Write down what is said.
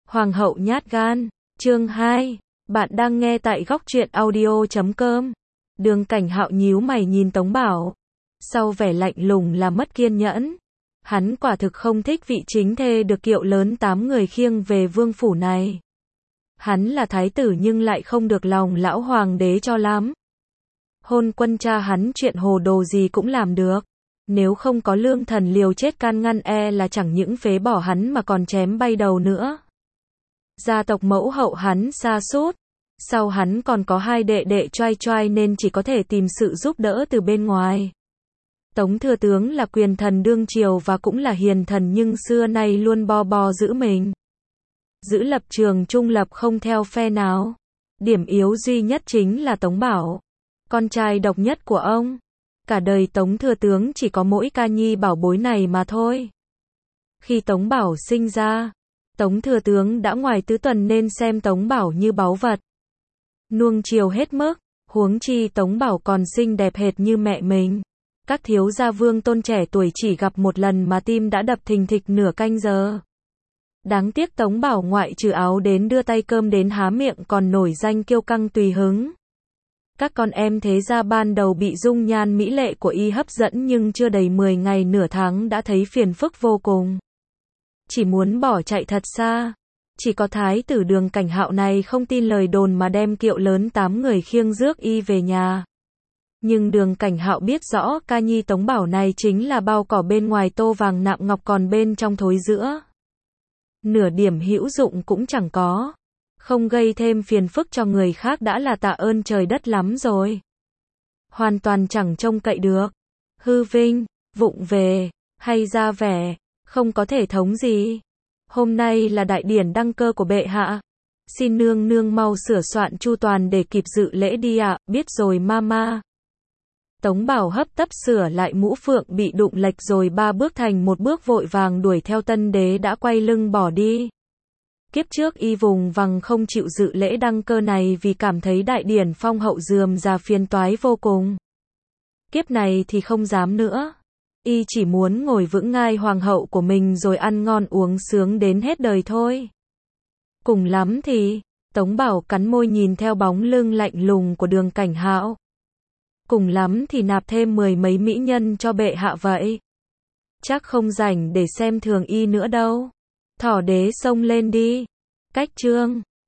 Hoàng hậu nhát gan, chương 2, bạn đang nghe tại góc truyện audio.com. Đường Cảnh Hạo nhíu mày nhìn Tống Bảo, sau vẻ lạnh lùng là mất kiên nhẫn. Hắn quả thực không thích vị chính thê được kiệu lớn 8 người khiêng về vương phủ này. Hắn là thái tử nhưng lại không được lòng lão hoàng đế cho lắm. Hôn quân cha hắn chuyện hồ đồ gì cũng làm được. Nếu không có lương thần liều chết can ngăn là chẳng những phế bỏ hắn mà còn chém bay đầu nữa. Gia tộc mẫu hậu hắn sa sút, sau hắn còn có hai đệ đệ choai choai nên chỉ có thể tìm sự giúp đỡ từ bên ngoài. Tống thừa tướng là quyền thần đương triều và cũng là hiền thần nhưng xưa nay luôn bo bo giữ mình. Giữ lập trường trung lập không theo phe nào. Điểm yếu duy nhất chính là Tống Bảo, con trai độc nhất của ông. Cả đời Tống thừa tướng chỉ có mỗi ca nhi bảo bối này mà thôi. Khi Tống Bảo sinh ra, Tống thừa tướng đã ngoài tứ tuần nên xem Tống Bảo như báu vật. Nuông chiều hết mức, huống chi Tống Bảo còn xinh đẹp hệt như mẹ mình. Các thiếu gia vương tôn trẻ tuổi chỉ gặp một lần mà tim đã đập thình thịch nửa canh giờ. Đáng tiếc Tống Bảo ngoại trừ áo đến đưa tay cơm đến há miệng còn nổi danh kiêu căng tùy hứng. Các con em thế gia ban đầu bị dung nhan mỹ lệ của y hấp dẫn nhưng chưa đầy 10 ngày nửa tháng đã thấy phiền phức vô cùng. Chỉ muốn bỏ chạy thật xa. Chỉ có thái tử Đường Cảnh Hạo này không tin lời đồn mà đem kiệu lớn 8 người khiêng rước y về nhà. Nhưng Đường Cảnh Hạo biết rõ ca nhi Tống Bảo này chính là bao cỏ bên ngoài tô vàng nạm ngọc còn bên trong thối rữa. Nửa điểm hữu dụng cũng chẳng có. Không gây thêm phiền phức cho người khác đã là tạ ơn trời đất lắm rồi. Hoàn toàn chẳng trông cậy được. Hư vinh, vụng về, hay ra vẻ, không có thể thống gì. Hôm nay là đại điển đăng cơ của bệ hạ. Xin nương nương mau sửa soạn chu toàn để kịp dự lễ đi ạ, biết rồi mama. Tống Bảo hấp tấp sửa lại mũ phượng bị đụng lệch rồi 3 bước thành một bước vội vàng đuổi theo tân đế đã quay lưng bỏ đi. Kiếp trước y vùng vằng không chịu dự lễ đăng cơ này vì cảm thấy đại điển phong hậu rườm rà phiền toái vô cùng. Kiếp này thì không dám nữa. Y chỉ muốn ngồi vững ngai hoàng hậu của mình rồi ăn ngon uống sướng đến hết đời thôi. Cùng lắm thì, Tống Bảo cắn môi nhìn theo bóng lưng lạnh lùng của Đường Cảnh Hạo. Cùng lắm thì nạp thêm 10 mấy mỹ nhân cho bệ hạ vậy. Chắc không rảnh để xem thường y nữa đâu. Thỏ đế xông lên đi. Cách chương